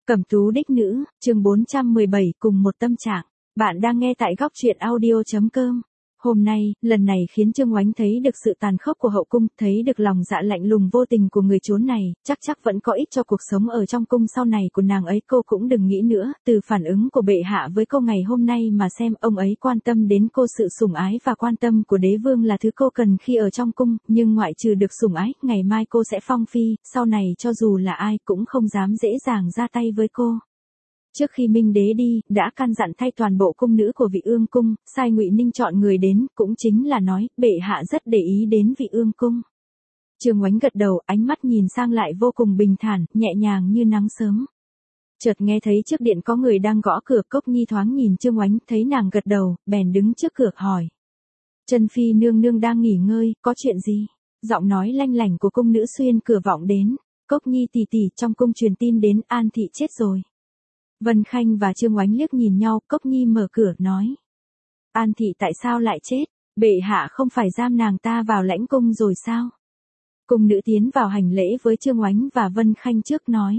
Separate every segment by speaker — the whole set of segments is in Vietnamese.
Speaker 1: Cẩm tú đích nữ, chương 417 cùng một tâm trạng. Bạn đang nghe tại góc truyện audio.com. Hôm nay, lần này khiến Trương Oánh thấy được sự tàn khốc của hậu cung, thấy được lòng dạ lạnh lùng vô tình của người trốn này, chắc vẫn có ích cho cuộc sống ở trong cung sau này của nàng ấy. Cô cũng đừng nghĩ nữa, từ phản ứng của bệ hạ với cô ngày hôm nay mà xem ông ấy quan tâm đến cô. Sự sủng ái và quan tâm của đế vương là thứ cô cần khi ở trong cung, nhưng ngoại trừ được sủng ái, ngày mai cô sẽ phong phi, sau này cho dù là ai cũng không dám dễ dàng ra tay với cô. Trước khi Minh đế đi, đã căn dặn thay toàn bộ cung nữ của Vị Ương cung, sai Ngụy Ninh chọn người đến, cũng chính là nói, bệ hạ rất để ý đến Vị Ương cung. Trương Oánh gật đầu, ánh mắt nhìn sang lại vô cùng bình thản, nhẹ nhàng như nắng sớm. Chợt nghe thấy trước điện có người đang gõ cửa. Cốc Nhi thoáng nhìn Trương Oánh, thấy nàng gật đầu, bèn đứng trước cửa hỏi. Trân Phi nương nương đang nghỉ ngơi, có chuyện gì? Giọng nói lanh lảnh của cung nữ xuyên cửa vọng đến. Cốc Nhi tỷ tỷ, trong cung truyền tin đến, An thị chết rồi. Vân Khanh và Trương Oánh liếc nhìn nhau. Cốc Nhi mở cửa, nói. An thị tại sao lại chết? Bệ hạ không phải giam nàng ta vào lãnh cung rồi sao? Cung nữ tiến vào hành lễ với Trương Oánh và Vân Khanh trước nói.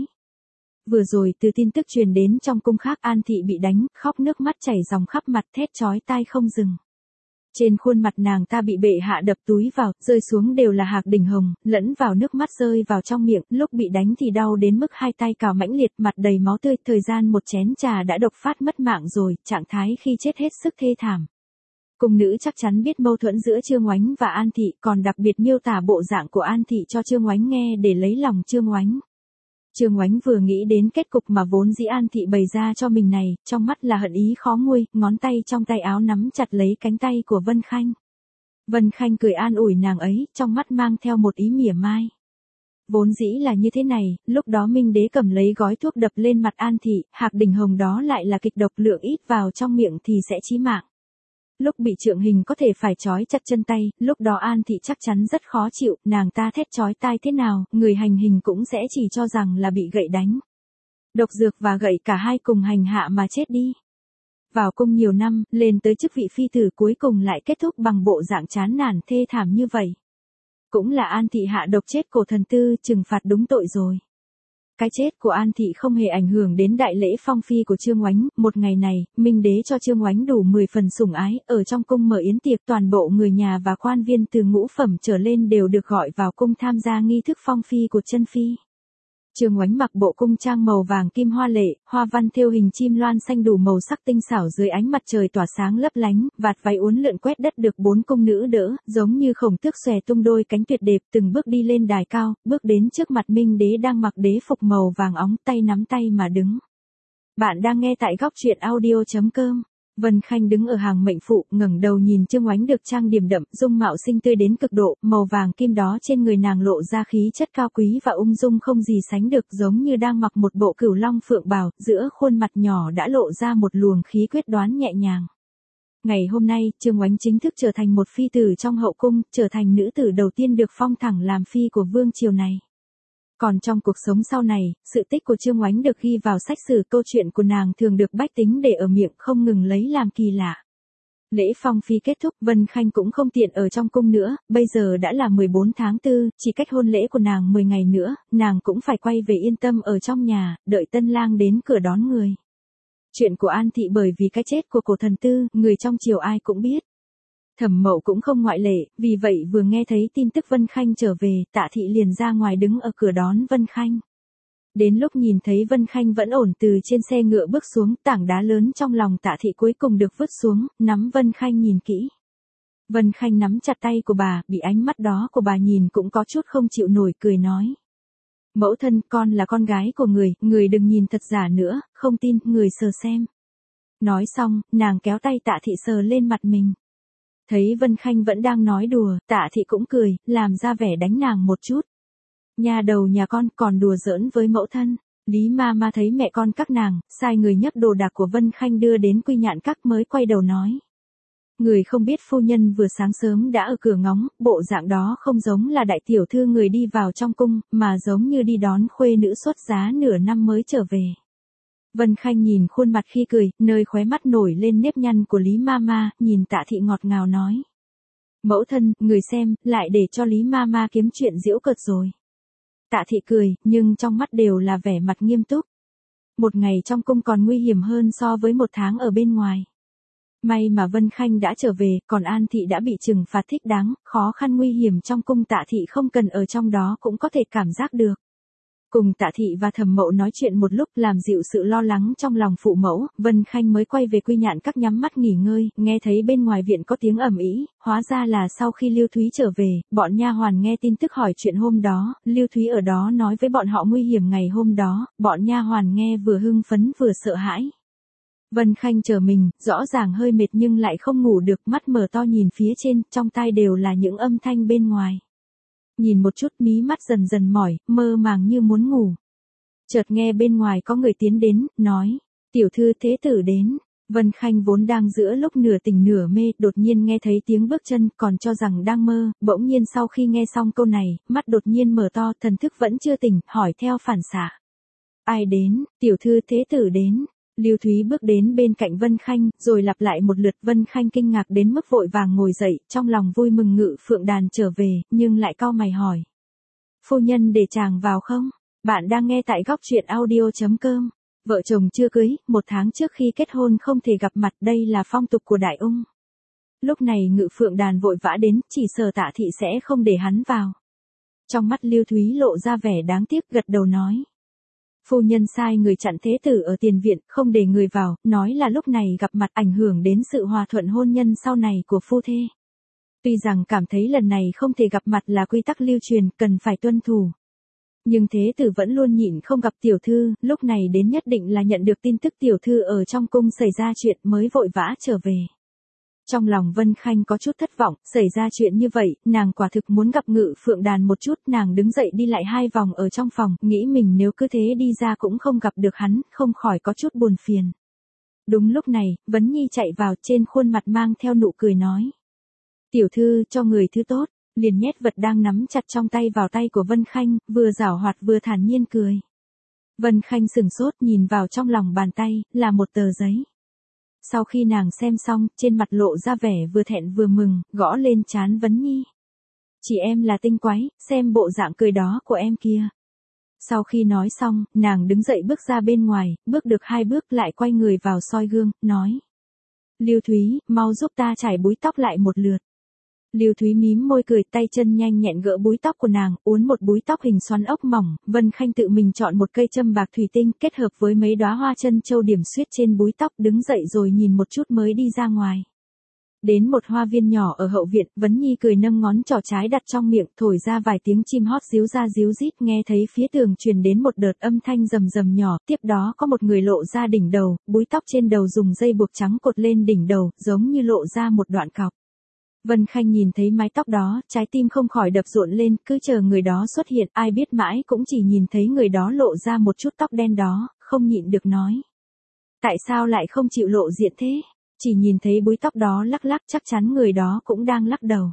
Speaker 1: Vừa rồi từ tin tức truyền đến trong cung khác, An thị bị đánh, khóc nước mắt chảy ròng khắp mặt, thét chói tai không dừng. Trên khuôn mặt nàng ta bị bệ hạ đập túi vào, rơi xuống đều là hạc đỉnh hồng, lẫn vào nước mắt rơi vào trong miệng. Lúc bị đánh thì đau đến mức hai tay cào mãnh liệt, mặt đầy máu tươi. Thời gian một chén trà đã độc phát mất mạng rồi, trạng thái khi chết hết sức thê thảm. Cung nữ chắc chắn biết mâu thuẫn giữa Trương Oánh và An thị, còn đặc biệt miêu tả bộ dạng của An thị cho Trương Oánh nghe để lấy lòng Trương Oánh. Trương Oánh vừa nghĩ đến kết cục mà vốn dĩ An thị bày ra cho mình này, trong mắt là hận ý khó nguôi, ngón tay trong tay áo nắm chặt lấy cánh tay của Vân Khanh. Vân Khanh cười an ủi nàng ấy, trong mắt mang theo một ý mỉa mai. Vốn dĩ là như thế này, lúc đó Minh đế cầm lấy gói thuốc đập lên mặt An thị, hạc đỉnh hồng đó lại là kịch độc, lượng ít vào trong miệng thì sẽ chí mạng. Lúc bị trượng hình có thể phải trói chặt chân tay, lúc đó An thị chắc chắn rất khó chịu, nàng ta thét chói tai thế nào, người hành hình cũng sẽ chỉ cho rằng là bị gậy đánh. Độc dược và gậy cả hai cùng hành hạ mà chết đi. Vào cung nhiều năm, lên tới chức vị phi tử, cuối cùng lại kết thúc bằng bộ dạng chán nản thê thảm như vậy. Cũng là An thị hạ độc chết Cổ Thần Tư, trừng phạt đúng tội rồi. Cái chết của An thị không hề ảnh hưởng đến đại lễ phong phi của Trương Oánh. Một ngày này, Minh đế cho Trương Oánh đủ 10 phần sủng ái, ở trong cung mở yến tiệc, toàn bộ người nhà và quan viên từ ngũ phẩm trở lên đều được gọi vào cung tham gia nghi thức phong phi của Trân Phi. Trương Oánh mặc bộ cung trang màu vàng kim hoa lệ, hoa văn thêu hình chim loan xanh đủ màu sắc tinh xảo, dưới ánh mặt trời tỏa sáng lấp lánh, vạt váy uốn lượn quét đất được 4 cung nữ đỡ, giống như khổng tước xòe tung đôi cánh tuyệt đẹp, từng bước đi lên đài cao, bước đến trước mặt Minh đế đang mặc đế phục màu vàng óng, tay nắm tay mà đứng. Bạn đang nghe tại góc truyện audio.com. Vân Khanh đứng ở hàng mệnh phụ, ngẩng đầu nhìn Trương Oánh được trang điểm đậm, dung mạo xinh tươi đến cực độ, màu vàng kim đó trên người nàng lộ ra khí chất cao quý và ung dung không gì sánh được, giống như đang mặc một bộ cửu long phượng bào, giữa khuôn mặt nhỏ đã lộ ra một luồng khí quyết đoán nhẹ nhàng. Ngày hôm nay, Trương Oánh chính thức trở thành một phi tử trong hậu cung, trở thành nữ tử đầu tiên được phong thẳng làm phi của vương triều này. Còn trong cuộc sống sau này, sự tích của Trương Oánh được ghi vào sách sử, câu chuyện của nàng thường được bách tính để ở miệng, không ngừng lấy làm kỳ lạ. Lễ phong phi kết thúc, Vân Khanh cũng không tiện ở trong cung nữa, bây giờ đã là 14 tháng 4, chỉ cách hôn lễ của nàng 10 ngày nữa, nàng cũng phải quay về yên tâm ở trong nhà, đợi tân lang đến cửa đón người. Chuyện của An thị bởi vì cái chết của Cổ Thần Tư, người trong triều ai cũng biết. Thẩm Mậu cũng không ngoại lệ, vì vậy vừa nghe thấy tin tức Vân Khanh trở về, Tạ thị liền ra ngoài đứng ở cửa đón Vân Khanh. Đến lúc nhìn thấy Vân Khanh vẫn ổn từ trên xe ngựa bước xuống, tảng đá lớn trong lòng Tạ thị cuối cùng được vứt xuống, nắm Vân Khanh nhìn kỹ. Vân Khanh nắm chặt tay của bà, bị ánh mắt đó của bà nhìn cũng có chút không chịu nổi, cười nói. Mẫu thân, con là con gái của người đừng nhìn thật giả nữa, không tin, người sờ xem. Nói xong, nàng kéo tay Tạ thị sờ lên mặt mình. Thấy Vân Khanh vẫn đang nói đùa, Tạ thị cũng cười, làm ra vẻ đánh nàng một chút. Nhà đầu nhà con còn đùa giỡn với mẫu thân. Lý ma ma thấy mẹ con các nàng, sai người nhấc đồ đạc của Vân Khanh đưa đến Quy Nhạn Các mới quay đầu nói. Người không biết phu nhân vừa sáng sớm đã ở cửa ngóng, bộ dạng đó không giống là đại tiểu thư người đi vào trong cung, mà giống như đi đón khuê nữ xuất giá nửa năm mới trở về. Vân Khanh nhìn khuôn mặt khi cười, nơi khóe mắt nổi lên nếp nhăn của Lý Mama, nhìn Tạ thị ngọt ngào nói. Mẫu thân, người xem, lại để cho Lý Mama kiếm chuyện giễu cợt rồi. Tạ thị cười, nhưng trong mắt đều là vẻ mặt nghiêm túc. Một ngày trong cung còn nguy hiểm hơn so với một tháng ở bên ngoài. May mà Vân Khanh đã trở về, còn An Thị đã bị trừng phạt thích đáng, khó khăn nguy hiểm trong cung Tạ Thị không cần ở trong đó cũng có thể cảm giác được. Cùng Tạ Thị và Thẩm Mậu nói chuyện một lúc làm dịu sự lo lắng trong lòng phụ mẫu, Vân Khanh mới quay về Quy Nhạn Các nhắm mắt nghỉ ngơi, nghe thấy bên ngoài viện có tiếng ầm ĩ, hóa ra là sau khi Lưu Thúy trở về, bọn nha hoàn nghe tin tức hỏi chuyện hôm đó, Lưu Thúy ở đó nói với bọn họ nguy hiểm ngày hôm đó, bọn nha hoàn nghe vừa hưng phấn vừa sợ hãi. Vân Khanh chờ mình, rõ ràng hơi mệt nhưng lại không ngủ được, mắt mở to nhìn phía trên, trong tai đều là những âm thanh bên ngoài. Nhìn một chút mí mắt dần dần mỏi, mơ màng như muốn ngủ. Chợt nghe bên ngoài có người tiến đến, nói, tiểu thư thế tử đến. Vân Khanh vốn đang giữa lúc nửa tỉnh nửa mê, đột nhiên nghe thấy tiếng bước chân, còn cho rằng đang mơ, bỗng nhiên sau khi nghe xong câu này, mắt đột nhiên mở to, thần thức vẫn chưa tỉnh, hỏi theo phản xạ. Ai đến, tiểu thư thế tử đến. Lưu Thúy bước đến bên cạnh Vân Khanh, rồi lặp lại một lượt. Vân Khanh kinh ngạc đến mức vội vàng ngồi dậy, trong lòng vui mừng Ngự Phượng Đàn trở về, nhưng lại cau mày hỏi. Phu nhân để chàng vào không? Bạn đang nghe tại góc truyện audio.com. Vợ chồng chưa cưới, 1 tháng trước khi kết hôn không thể gặp mặt, đây là phong tục của Đại Ung. Lúc này Ngự Phượng Đàn vội vã đến, chỉ sợ Tạ Thị sẽ không để hắn vào. Trong mắt Lưu Thúy lộ ra vẻ đáng tiếc, gật đầu nói. Phu nhân sai người chặn thế tử ở tiền viện, không để người vào, nói là lúc này gặp mặt ảnh hưởng đến sự hòa thuận hôn nhân sau này của phu thê. Tuy rằng cảm thấy lần này không thể gặp mặt là quy tắc lưu truyền, cần phải tuân thủ. Nhưng thế tử vẫn luôn nhịn không gặp tiểu thư, lúc này đến nhất định là nhận được tin tức tiểu thư ở trong cung xảy ra chuyện mới vội vã trở về. Trong lòng Vân Khanh có chút thất vọng, xảy ra chuyện như vậy, nàng quả thực muốn gặp Ngự Phượng Đàn một chút, nàng đứng dậy đi lại 2 vòng ở trong phòng, nghĩ mình nếu cứ thế đi ra cũng không gặp được hắn, không khỏi có chút buồn phiền. Đúng lúc này, Vấn Nhi chạy vào, trên khuôn mặt mang theo nụ cười nói. Tiểu thư cho người thứ tốt, liền nhét vật đang nắm chặt trong tay vào tay của Vân Khanh, vừa giảo hoạt vừa thản nhiên cười. Vân Khanh sừng sốt nhìn vào trong lòng bàn tay, là một tờ giấy. Sau khi nàng xem xong, trên mặt lộ ra vẻ vừa thẹn vừa mừng, gõ lên trán Vấn Nhi. Chị em là tinh quái, xem bộ dạng cười đó của em kia. Sau khi nói xong, nàng đứng dậy bước ra bên ngoài, bước được 2 bước lại quay người vào soi gương, nói. Lưu Thúy, mau giúp ta chải búi tóc lại một lượt. Lưu Thúy mím môi cười, tay chân nhanh nhẹn gỡ búi tóc của nàng, uốn một búi tóc hình xoắn ốc mỏng, Vân Khanh tự mình chọn một cây châm bạc thủy tinh, kết hợp với mấy đóa hoa chân châu điểm xuyết trên búi tóc, đứng dậy rồi nhìn một chút mới đi ra ngoài. Đến một hoa viên nhỏ ở hậu viện, Vấn Nhi cười nâng ngón trỏ trái đặt trong miệng, thổi ra vài tiếng chim hót ríu ra ríu rít, nghe thấy phía tường truyền đến một đợt âm thanh rầm rầm nhỏ, tiếp đó có một người lộ ra đỉnh đầu, búi tóc trên đầu dùng dây buộc trắng cột lên đỉnh đầu, giống như lộ ra một đoạn cọc. Vân Khanh nhìn thấy mái tóc đó, trái tim không khỏi đập rộn lên, cứ chờ người đó xuất hiện, ai biết mãi cũng chỉ nhìn thấy người đó lộ ra một chút tóc đen đó, không nhịn được nói. Tại sao lại không chịu lộ diện thế? Chỉ nhìn thấy búi tóc đó lắc lắc, chắc chắn người đó cũng đang lắc đầu.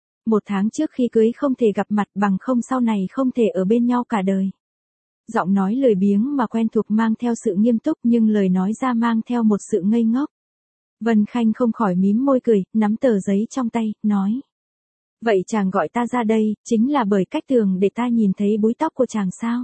Speaker 1: 1 tháng trước khi cưới không thể gặp mặt, bằng không sau này không thể ở bên nhau cả đời. Giọng nói lười biếng mà quen thuộc mang theo sự nghiêm túc, nhưng lời nói ra mang theo một sự ngây ngốc. Vân Khanh không khỏi mím môi cười, nắm tờ giấy trong tay, nói. Vậy chàng gọi ta ra đây, chính là bởi cách tường để ta nhìn thấy búi tóc của chàng sao?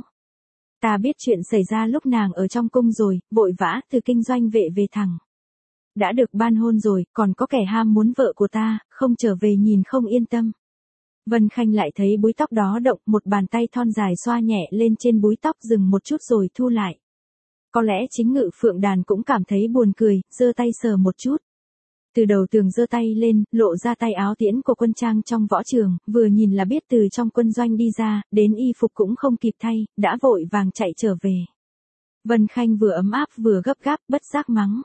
Speaker 1: Ta biết chuyện xảy ra lúc nàng ở trong cung rồi, vội vã từ kinh doanh vệ về thẳng. Đã được ban hôn rồi, còn có kẻ ham muốn vợ của ta, không trở về nhìn không yên tâm. Vân Khanh lại thấy búi tóc đó động, một bàn tay thon dài xoa nhẹ lên trên búi tóc, dừng một chút rồi thu lại. Có lẽ chính Ngự Phượng Đàn cũng cảm thấy buồn cười, giơ tay sờ một chút. Từ đầu tường giơ tay lên, lộ ra tay áo tiễn của quân trang trong võ trường, vừa nhìn là biết từ trong quân doanh đi ra, đến y phục cũng không kịp thay, đã vội vàng chạy trở về. Vân Khanh vừa ấm áp vừa gấp gáp, bất giác mắng.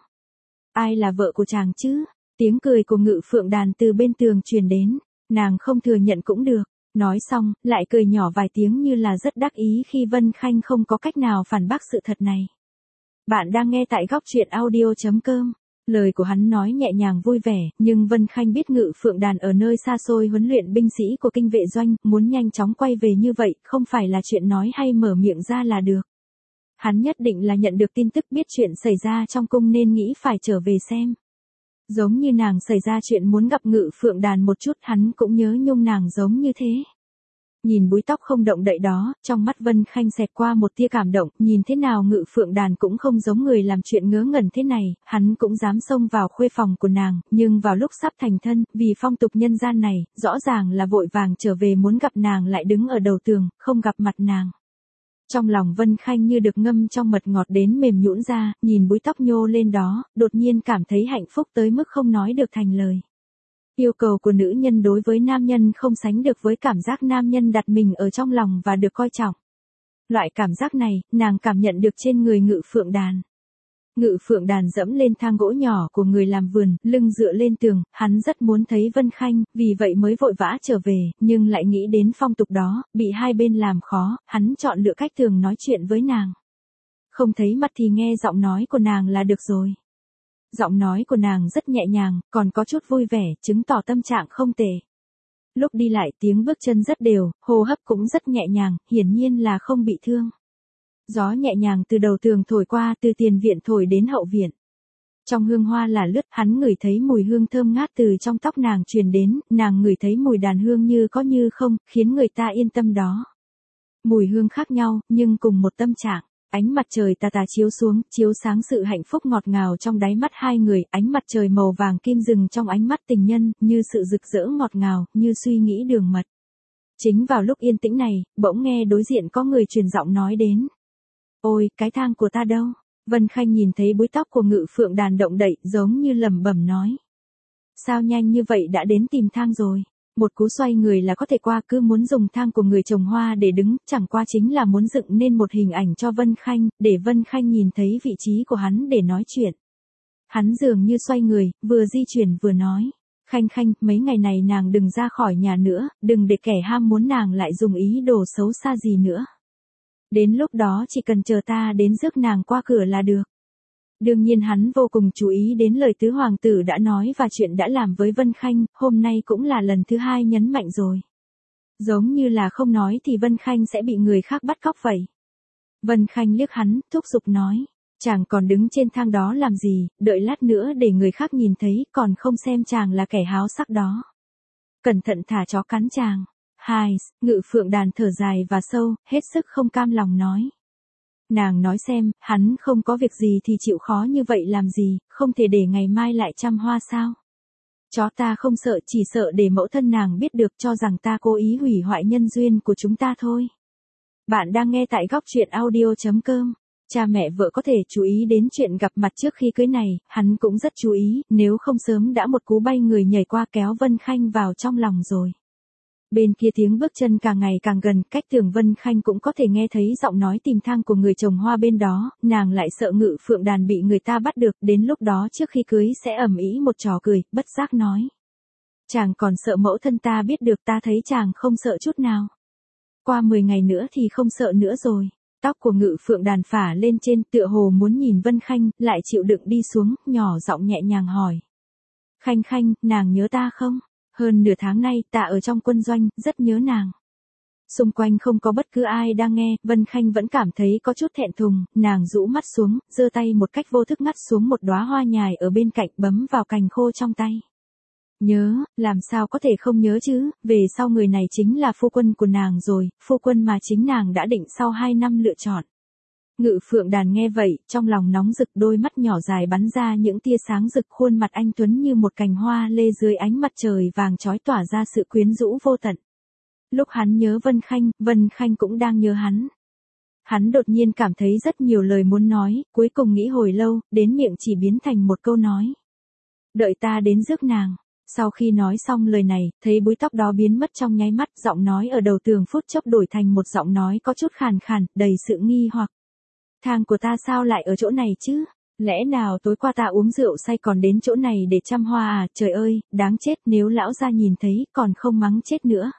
Speaker 1: Ai là vợ của chàng chứ? Tiếng cười của Ngự Phượng Đàn từ bên tường truyền đến, nàng không thừa nhận cũng được. Nói xong, lại cười nhỏ vài tiếng như là rất đắc ý khi Vân Khanh không có cách nào phản bác sự thật này. Bạn đang nghe tại góc truyện audio.com. Lời của hắn nói nhẹ nhàng vui vẻ, nhưng Vân Khanh biết Ngự Phượng Đàn ở nơi xa xôi huấn luyện binh sĩ của kinh vệ doanh, muốn nhanh chóng quay về như vậy, không phải là chuyện nói hay mở miệng ra là được. Hắn nhất định là nhận được tin tức biết chuyện xảy ra trong cung nên nghĩ phải trở về xem. Giống như nàng xảy ra chuyện muốn gặp Ngự Phượng Đàn một chút, hắn cũng nhớ nhung nàng giống như thế. Nhìn búi tóc không động đậy đó, trong mắt Vân Khanh xẹt qua một tia cảm động, nhìn thế nào Ngự Phượng Đàn cũng không giống người làm chuyện ngớ ngẩn thế này, hắn cũng dám xông vào khuê phòng của nàng, nhưng vào lúc sắp thành thân, vì phong tục nhân gian này, rõ ràng là vội vàng trở về muốn gặp nàng lại đứng ở đầu tường, không gặp mặt nàng. Trong lòng Vân Khanh như được ngâm trong mật ngọt đến mềm nhũn ra, nhìn búi tóc nhô lên đó, đột nhiên cảm thấy hạnh phúc tới mức không nói được thành lời. Yêu cầu của nữ nhân đối với nam nhân không sánh được với cảm giác nam nhân đặt mình ở trong lòng và được coi trọng. Loại cảm giác này, nàng cảm nhận được trên người Ngự Phượng Đàn. Ngự Phượng Đàn dẫm lên thang gỗ nhỏ của người làm vườn, lưng dựa lên tường, hắn rất muốn thấy Vân Khanh, vì vậy mới vội vã trở về, nhưng lại nghĩ đến phong tục đó, bị hai bên làm khó, hắn chọn lựa cách thường nói chuyện với nàng. Không thấy mặt thì nghe giọng nói của nàng là được rồi. Giọng nói của nàng rất nhẹ nhàng, còn có chút vui vẻ, chứng tỏ tâm trạng không tệ. Lúc đi lại tiếng bước chân rất đều, hô hấp cũng rất nhẹ nhàng, hiển nhiên là không bị thương. Gió nhẹ nhàng từ đầu tường thổi qua, từ tiền viện thổi đến hậu viện. Trong hương hoa là lướt, hắn ngửi thấy mùi hương thơm ngát từ trong tóc nàng truyền đến, nàng ngửi thấy mùi đàn hương như có như không, khiến người ta yên tâm đó. Mùi hương khác nhau, nhưng cùng một tâm trạng. Ánh mặt trời tà tà chiếu xuống, chiếu sáng sự hạnh phúc ngọt ngào trong đáy mắt hai người, ánh mặt trời màu vàng kim rừng trong ánh mắt tình nhân, như sự rực rỡ ngọt ngào, như suy nghĩ đường mật. Chính vào lúc yên tĩnh này, bỗng nghe đối diện có người truyền giọng nói đến. Ôi, cái thang của ta đâu? Vân Khanh nhìn thấy búi tóc của Ngự Phượng Đàn động đậy, giống như lẩm bẩm nói. Sao nhanh như vậy đã đến tìm thang rồi? Một cú xoay người là có thể qua, cứ muốn dùng thang của người trồng hoa để đứng, chẳng qua chính là muốn dựng nên một hình ảnh cho Vân Khanh, để Vân Khanh nhìn thấy vị trí của hắn để nói chuyện. Hắn dường như xoay người, vừa di chuyển vừa nói. Khanh Khanh, mấy ngày này nàng đừng ra khỏi nhà nữa, đừng để kẻ ham muốn nàng lại dùng ý đồ xấu xa gì nữa. Đến lúc đó chỉ cần chờ ta đến rước nàng qua cửa là được. Đương nhiên hắn vô cùng chú ý đến lời tứ hoàng tử đã nói và chuyện đã làm với Vân Khanh, hôm nay cũng là lần thứ hai nhấn mạnh rồi. Giống như là không nói thì Vân Khanh sẽ bị người khác bắt cóc vậy. Vân Khanh liếc hắn, thúc giục nói. Chàng còn đứng trên thang đó làm gì, đợi lát nữa để người khác nhìn thấy, còn không xem chàng là kẻ háo sắc đó. Cẩn thận thả chó cắn chàng. Hai, Ngự Phượng Đàn thở dài và sâu, hết sức không cam lòng nói. Nàng nói xem, hắn không có việc gì thì chịu khó như vậy làm gì, không thể để ngày mai lại chăm hoa sao? Chó ta không sợ, chỉ sợ để mẫu thân nàng biết được cho rằng ta cố ý hủy hoại nhân duyên của chúng ta thôi. Bạn đang nghe tại góc truyện audio.com. Cha mẹ vợ có thể chú ý đến chuyện gặp mặt trước khi cưới này, hắn cũng rất chú ý, nếu không sớm đã một cú bay người nhảy qua kéo Vân Khanh vào trong lòng rồi. Bên kia tiếng bước chân càng ngày càng gần, cách tường Vân Khanh cũng có thể nghe thấy giọng nói tìm thang của người trồng hoa bên đó, nàng lại sợ Ngự Phượng Đàn bị người ta bắt được, đến lúc đó trước khi cưới sẽ ầm ĩ một trò cười, bất giác nói. Chàng còn sợ mẫu thân ta biết được, ta thấy chàng không sợ chút nào. Qua 10 ngày nữa thì không sợ nữa rồi. Tóc của Ngự Phượng Đàn phả lên trên, tựa hồ muốn nhìn Vân Khanh, lại chịu đựng đi xuống, nhỏ giọng nhẹ nhàng hỏi. Khanh Khanh, nàng nhớ ta không? Hơn nửa tháng nay ta ở trong quân doanh, rất nhớ nàng. Xung quanh không có bất cứ ai đang nghe, Vân Khanh vẫn cảm thấy có chút thẹn thùng, nàng rũ mắt xuống, giơ tay một cách vô thức ngắt xuống một đóa hoa nhài ở bên cạnh, bấm vào cành khô trong tay. Nhớ, làm sao có thể không nhớ chứ, về sau người này chính là phu quân của nàng rồi, phu quân mà chính nàng đã định sau 2 năm lựa chọn. Ngự Phượng Đàn nghe vậy, trong lòng nóng rực, đôi mắt nhỏ dài bắn ra những tia sáng rực, khuôn mặt anh tuấn như một cành hoa lê dưới ánh mặt trời vàng chói tỏa ra sự quyến rũ vô tận. Lúc hắn nhớ Vân Khanh cũng đang nhớ hắn. Hắn đột nhiên cảm thấy rất nhiều lời muốn nói, cuối cùng nghĩ hồi lâu, đến miệng chỉ biến thành một câu nói. Đợi ta đến rước nàng. Sau khi nói xong lời này, thấy búi tóc đó biến mất trong nháy mắt, giọng nói ở đầu tường phút chốc đổi thành một giọng nói có chút khàn khàn, đầy sự nghi hoặc. Thang của ta sao lại ở chỗ này chứ? Lẽ nào tối qua ta uống rượu say còn đến chỗ này để chăm hoa à? Trời ơi, đáng chết, nếu lão gia nhìn thấy, còn không mắng chết nữa.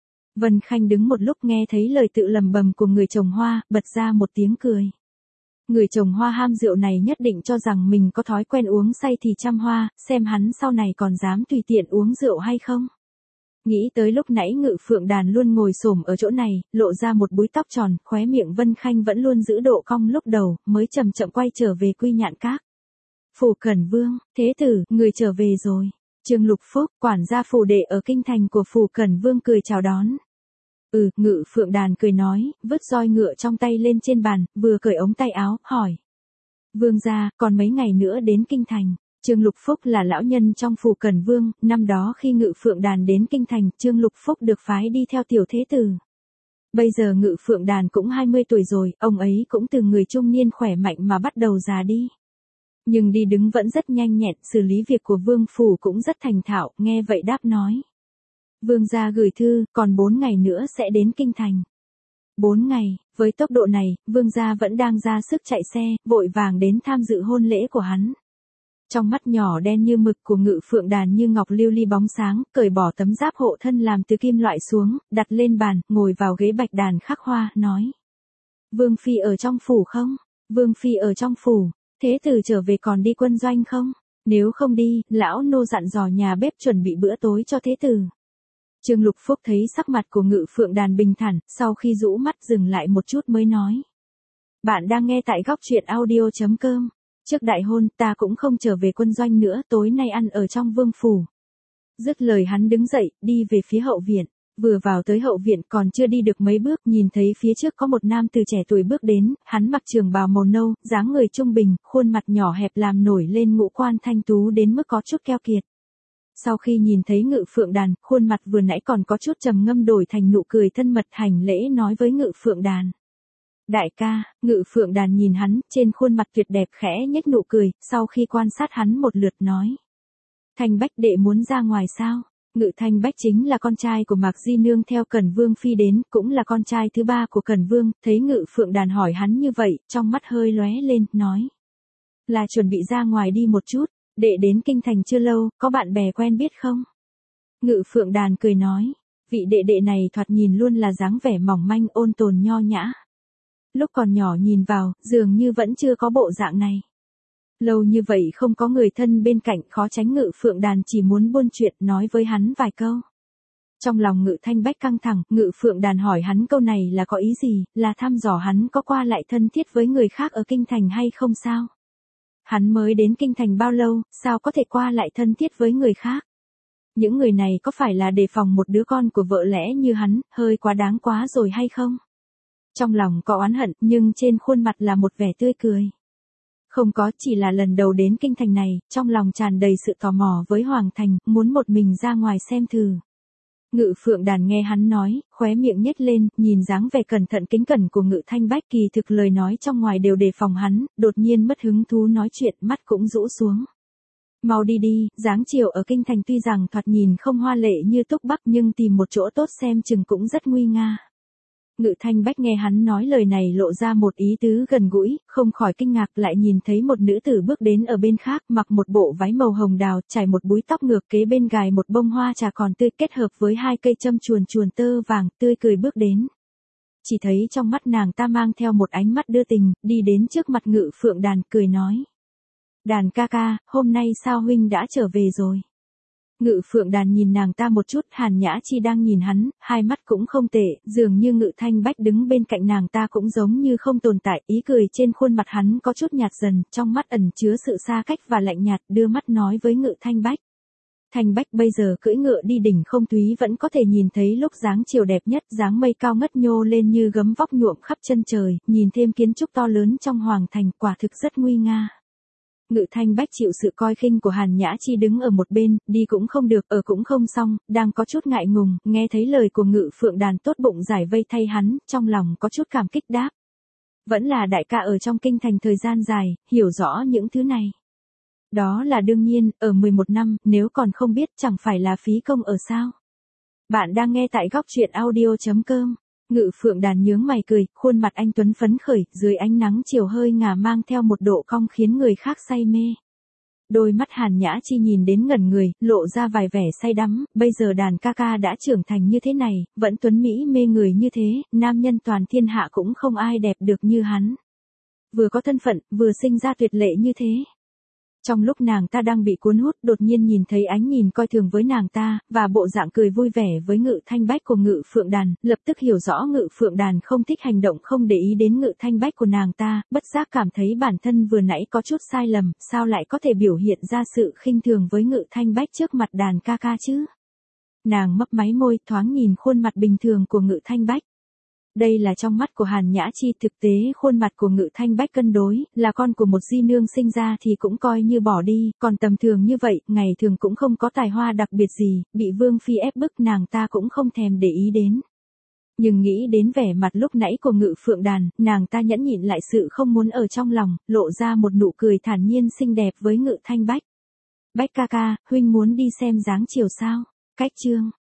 Speaker 1: Vân Khanh đứng một lúc nghe thấy lời tự lầm bầm của người trồng hoa, bật ra một tiếng cười. Người trồng hoa ham rượu này nhất định cho rằng mình có thói quen uống say thì chăm hoa, xem hắn sau này còn dám tùy tiện uống rượu hay không. Nghĩ tới lúc nãy Ngự Phượng Đàn luôn ngồi xổm ở chỗ này, lộ ra một búi tóc tròn, khóe miệng Vân Khanh vẫn luôn giữ độ cong lúc đầu, mới chậm chậm quay trở về Quy Nhạn Các. Phủ Cẩn Vương, thế tử, người trở về rồi. Trương Lục Phúc, quản gia phủ đệ ở kinh thành của Phủ Cẩn Vương cười chào đón. Ngự Phượng Đàn cười nói, vứt roi ngựa trong tay lên trên bàn, vừa cởi ống tay áo, hỏi. Vương gia, còn mấy ngày nữa đến kinh thành. Trương Lục Phúc là lão nhân trong phủ Cẩn Vương, năm đó khi Ngự Phượng Đàn đến kinh thành, Trương Lục Phúc được phái đi theo tiểu thế tử. Bây giờ Ngự Phượng Đàn cũng 20 tuổi rồi, ông ấy cũng từ người trung niên khỏe mạnh mà bắt đầu già đi. Nhưng đi đứng vẫn rất nhanh nhẹn, xử lý việc của vương phủ cũng rất thành thạo, nghe vậy đáp nói. Vương gia gửi thư, còn 4 ngày nữa sẽ đến kinh thành. 4 ngày, với tốc độ này, vương gia vẫn đang ra sức chạy xe, vội vàng đến tham dự hôn lễ của hắn. Trong mắt nhỏ đen như mực của Ngự Phượng Đàn như ngọc lưu ly bóng sáng, cởi bỏ tấm giáp hộ thân làm từ kim loại xuống, đặt lên bàn, ngồi vào ghế bạch đàn khắc hoa, nói. Vương phi ở trong phủ không? Vương phi ở trong phủ, thế tử trở về còn đi quân doanh không? Nếu không đi, lão nô dặn dò nhà bếp chuẩn bị bữa tối cho thế tử. Trương Lục Phúc thấy sắc mặt của Ngự Phượng Đàn bình thản, sau khi rũ mắt dừng lại một chút mới nói. Bạn đang nghe tại góc truyện audio.com. Trước đại hôn, ta cũng không trở về quân doanh nữa, tối nay ăn ở trong vương phủ. Dứt lời hắn đứng dậy, đi về phía hậu viện. Vừa vào tới hậu viện còn chưa đi được mấy bước, nhìn thấy phía trước có một nam từ trẻ tuổi bước đến, hắn mặc trường bào màu nâu, dáng người trung bình, khuôn mặt nhỏ hẹp làm nổi lên ngũ quan thanh tú đến mức có chút keo kiệt. Sau khi nhìn thấy Ngự Phượng Đàn, khuôn mặt vừa nãy còn có chút trầm ngâm đổi thành nụ cười thân mật, hành lễ nói với Ngự Phượng Đàn. Đại ca. Ngự Phượng Đàn nhìn hắn, trên khuôn mặt tuyệt đẹp khẽ nhếch nụ cười, sau khi quan sát hắn một lượt nói. Thanh Bách đệ muốn ra ngoài sao? Ngự Thanh Bách chính là con trai của Mạc Di Nương theo Cẩn Vương phi đến, cũng là con trai thứ 3 của Cẩn Vương, thấy Ngự Phượng Đàn hỏi hắn như vậy, trong mắt hơi lóe lên, nói. Là chuẩn bị ra ngoài đi một chút, đệ đến kinh thành chưa lâu, có bạn bè quen biết không? Ngự Phượng Đàn cười nói, vị đệ đệ này thoạt nhìn luôn là dáng vẻ mỏng manh ôn tồn nho nhã. Lúc còn nhỏ nhìn vào, dường như vẫn chưa có bộ dạng này. Lâu như vậy không có người thân bên cạnh, khó tránh Ngự Phượng Đàn chỉ muốn buôn chuyện nói với hắn vài câu. Trong lòng Ngự Thanh Bách căng thẳng, Ngự Phượng Đàn hỏi hắn câu này là có ý gì, là thăm dò hắn có qua lại thân thiết với người khác ở kinh thành hay không sao? Hắn mới đến kinh thành bao lâu, sao có thể qua lại thân thiết với người khác? Những người này có phải là đề phòng một đứa con của vợ lẽ như hắn, hơi quá đáng quá rồi hay không? Trong lòng có oán hận, nhưng trên khuôn mặt là một vẻ tươi cười. Không có, chỉ là lần đầu đến kinh thành này, trong lòng tràn đầy sự tò mò với Hoàng thành, muốn một mình ra ngoài xem thử. Ngự Phượng Đàn nghe hắn nói, khóe miệng nhếch lên, nhìn dáng vẻ cẩn thận kính cẩn của Ngự Thanh Bách, kỳ thực lời nói trong ngoài đều đề phòng hắn, đột nhiên mất hứng thú nói chuyện, mắt cũng rũ xuống. Mau đi đi, dáng chiều ở kinh thành tuy rằng thoạt nhìn không hoa lệ như Túc Bắc nhưng tìm một chỗ tốt xem chừng cũng rất nguy nga. Ngự Thanh Bách nghe hắn nói lời này lộ ra một ý tứ gần gũi, không khỏi kinh ngạc, lại nhìn thấy một nữ tử bước đến ở bên khác, mặc một bộ váy màu hồng đào, trải một búi tóc ngược, kế bên gài một bông hoa trà còn tươi kết hợp với 2 cây châm chuồn chuồn tơ vàng, tươi cười bước đến. Chỉ thấy trong mắt nàng ta mang theo một ánh mắt đưa tình, đi đến trước mặt Ngự Phượng Đàn, cười nói. Đàn ca ca, hôm nay sao huynh đã trở về rồi? Ngự Phượng Đàn nhìn nàng ta một chút, Hàn Nhã Chi đang nhìn hắn, hai mắt cũng không tệ, dường như Ngự Thanh Bách đứng bên cạnh nàng ta cũng giống như không tồn tại, ý cười trên khuôn mặt hắn có chút nhạt dần, trong mắt ẩn chứa sự xa cách và lạnh nhạt, đưa mắt nói với Ngự Thanh Bách. Thanh Bách bây giờ cưỡi ngựa đi đỉnh không túy vẫn có thể nhìn thấy lúc dáng chiều đẹp nhất, dáng mây cao ngất nhô lên như gấm vóc nhuộm khắp chân trời, nhìn thêm kiến trúc to lớn trong hoàng thành, quả thực rất nguy nga. Ngự Thanh Bách chịu sự coi khinh của Hàn Nhã Chi đứng ở một bên, đi cũng không được, ở cũng không xong, đang có chút ngại ngùng, nghe thấy lời của Ngự Phượng Đàn tốt bụng giải vây thay hắn, trong lòng có chút cảm kích đáp. Vẫn là đại ca ở trong kinh thành thời gian dài, hiểu rõ những thứ này. Đó là đương nhiên, ở 11 năm, nếu còn không biết chẳng phải là phí công ở sao. Bạn đang nghe tại góc truyện audio.com. Ngự Phượng Đàn nhướng mày cười, khuôn mặt anh tuấn phấn khởi, dưới ánh nắng chiều hơi ngả mang theo một độ cong khiến người khác say mê. Đôi mắt Hàn Nhã Chi nhìn đến ngẩn người, lộ ra vài vẻ say đắm, bây giờ Đàn ca ca đã trưởng thành như thế này, vẫn tuấn mỹ mê người như thế, nam nhân toàn thiên hạ cũng không ai đẹp được như hắn. Vừa có thân phận, vừa sinh ra tuyệt lệ như thế. Trong lúc nàng ta đang bị cuốn hút, đột nhiên nhìn thấy ánh nhìn coi thường với nàng ta, và bộ dạng cười vui vẻ với Ngự Thanh Bách của Ngự Phượng Đàn, lập tức hiểu rõ Ngự Phượng Đàn không thích hành động không để ý đến Ngự Thanh Bách của nàng ta, bất giác cảm thấy bản thân vừa nãy có chút sai lầm, sao lại có thể biểu hiện ra sự khinh thường với Ngự Thanh Bách trước mặt Đàn ca ca chứ? nàng mấp máy môi thoáng nhìn khuôn mặt bình thường của Ngự Thanh Bách. Đây là trong mắt của Hàn Nhã Chi, thực tế khuôn mặt của Ngự Thanh Bách cân đối, là con của một di nương sinh ra thì cũng coi như bỏ đi, còn tầm thường như vậy, ngày thường cũng không có tài hoa đặc biệt gì, bị Vương Phi ép bức nàng ta cũng không thèm để ý đến. Nhưng nghĩ đến vẻ mặt lúc nãy của Ngự Phượng Đàn, nàng ta nhẫn nhịn lại sự không muốn ở trong lòng, lộ ra một nụ cười thản nhiên xinh đẹp với Ngự Thanh Bách. Bách ca ca, huynh muốn đi xem dáng chiều sao? Cách chương